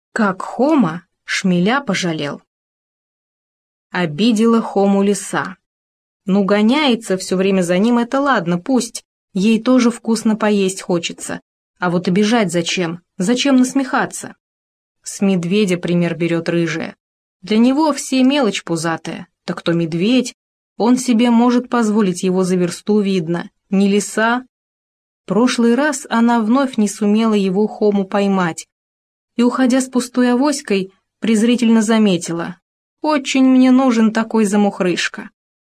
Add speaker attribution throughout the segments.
Speaker 1: Как Хома шмеля пожалел. Обидела Хому лиса. Ну, гоняется все время за ним, это ладно, пусть. Ей тоже вкусно поесть хочется. А вот обижать зачем? Зачем насмехаться? С медведя пример берет рыжая. Для него все мелочь пузатая. Так кто медведь? Он себе может позволить, его за версту видно. Не лиса. Прошлый раз она вновь не сумела его Хому поймать. И, уходя с пустой авоськой, презрительно заметила: «Очень мне нужен такой замухрышка».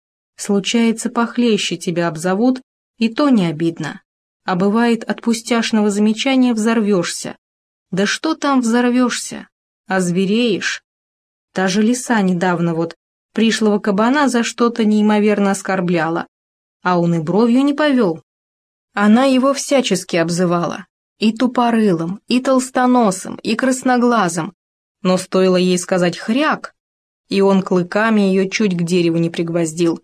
Speaker 1: Случается, похлеще тебя обзовут, и то не обидно. А бывает, от пустяшного замечания взорвешься. Да что там взорвешься? Озвереешь. Та же лиса недавно вот пришлого кабана за что-то неимоверно оскорбляла, а он и бровью не повел. Она его всячески обзывала. И тупорылым, и толстоносым, и красноглазым. Но стоило ей сказать «хряк», и он клыками ее чуть к дереву не пригвоздил.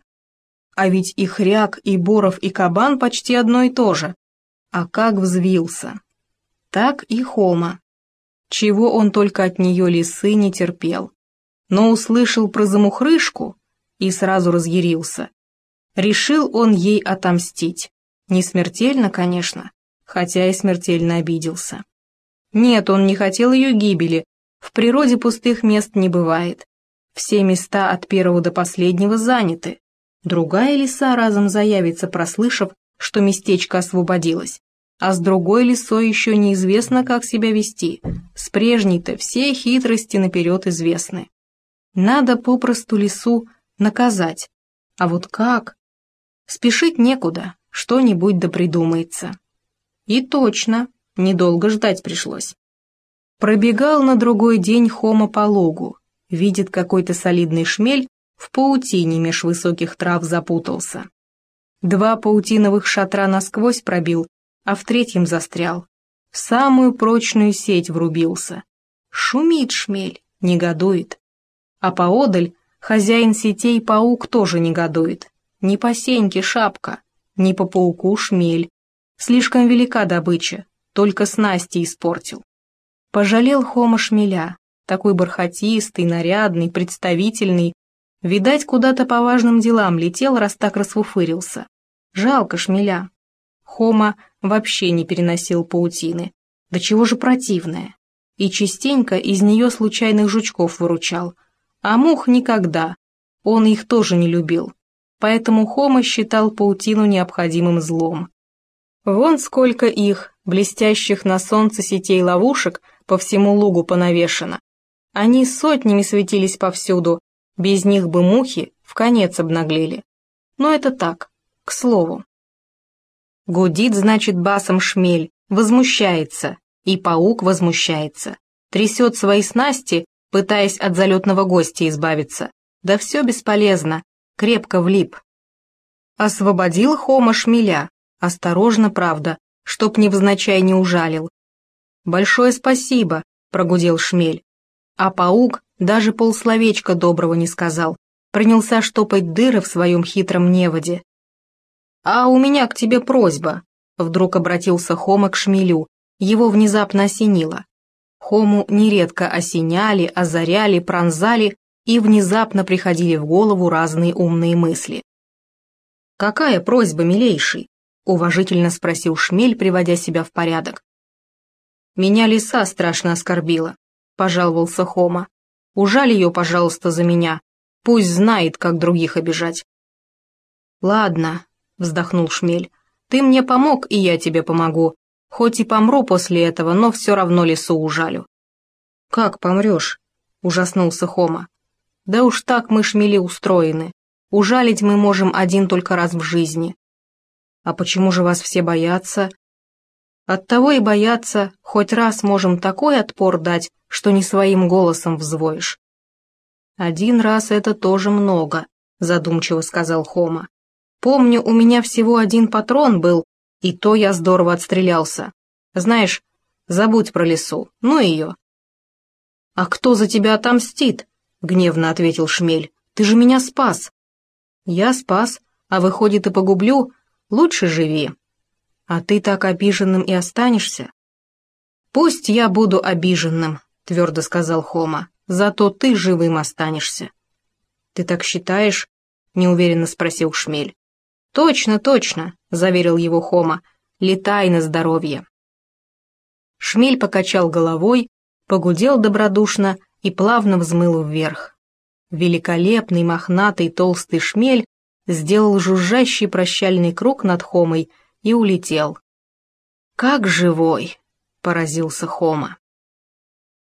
Speaker 1: А ведь и хряк, и боров, и кабан почти одно и то же. А как взвился. Так и Хома. Чего он только от нее лисы не терпел. Но услышал про замухрышку и сразу разъярился. Решил он ей отомстить. Не смертельно, конечно, хотя и смертельно обиделся. Нет, он не хотел ее гибели, в природе пустых мест не бывает. Все места от первого до последнего заняты. Другая лиса разом заявится, прослышав, что местечко освободилось, а с другой лисой еще неизвестно, как себя вести. С прежней-то все хитрости наперед известны. Надо попросту лису наказать. А вот как? Спешить некуда, что-нибудь да придумается. И точно, недолго ждать пришлось. Пробегал на другой день Хома по лугу, видит, какой-то солидный шмель в паутине меж высоких трав запутался. 2 паутиновых шатра насквозь пробил, а в третьем застрял. В самую прочную сеть врубился. Шумит шмель, негодует. А поодаль хозяин сетей паук тоже негодует. Не по сеньке шапка, не по пауку шмель. Слишком велика добыча, только снасти испортил. Пожалел Хома шмеля, такой бархатистый, нарядный, представительный. Видать, куда-то по важным делам летел, раз так расфуфырился. Жалко шмеля. Хома вообще не переносил паутины. Да чего же противная. И частенько из нее случайных жучков выручал. А мух никогда. Он их тоже не любил. Поэтому Хома считал паутину необходимым злом. Вон сколько их, блестящих на солнце сетей ловушек, по всему лугу понавешено. Они сотнями светились повсюду, без них бы мухи вконец обнаглели. Но это так, к слову. Гудит, значит, басом шмель, возмущается, и паук возмущается. Трясет свои снасти, пытаясь от залетного гостя избавиться. Да все бесполезно, крепко влип. Освободил Хома шмеля, осторожно, правда, чтоб невзначай не ужалил. «Большое спасибо», — прогудел шмель. А паук даже полсловечка доброго не сказал, принялся штопать дыры в своем хитром неводе. «А у меня к тебе просьба», — вдруг обратился Хома к шмелю, его внезапно осенило. Хому нередко осеняли, озаряли, пронзали, и внезапно приходили в голову разные умные мысли. «Какая просьба, милейший?» — уважительно спросил шмель, приводя себя в порядок. «Меня лиса страшно оскорбила», — пожаловался Хома. «Ужаль ее, пожалуйста, за меня. Пусть знает, как других обижать». «Ладно», — вздохнул шмель, — «ты мне помог, и я тебе помогу. Хоть и помру после этого, но все равно лису ужалю». «Как помрешь?» — ужаснулся Хома. «Да уж так мы, шмели, устроены. Ужалить мы можем один только раз в жизни». «А почему же вас все боятся?» «Оттого и боятся, хоть раз можем такой отпор дать, что не своим голосом взвоишь». «Один раз это тоже много», — задумчиво сказал Хома. «Помню, у меня всего 1 патрон был, и то я здорово отстрелялся. Знаешь, забудь про лису, ну ее». «А кто за тебя отомстит?» — гневно ответил шмель. «Ты же меня спас». «Я спас, а выходит и погублю, лучше живи». «А ты так обиженным и останешься?» «Пусть я буду обиженным», твердо сказал Хома, зато ты живым останешься. Ты так считаешь? Неуверенно спросил Шмель. Точно, точно, заверил его Хома, летай на здоровье. Шмель покачал головой, погудел добродушно и плавно взмыл вверх. Великолепный, мохнатый, толстый шмель сделал жужжащий прощальный круг над Хомой и улетел. «Как живой!» — поразился Хома.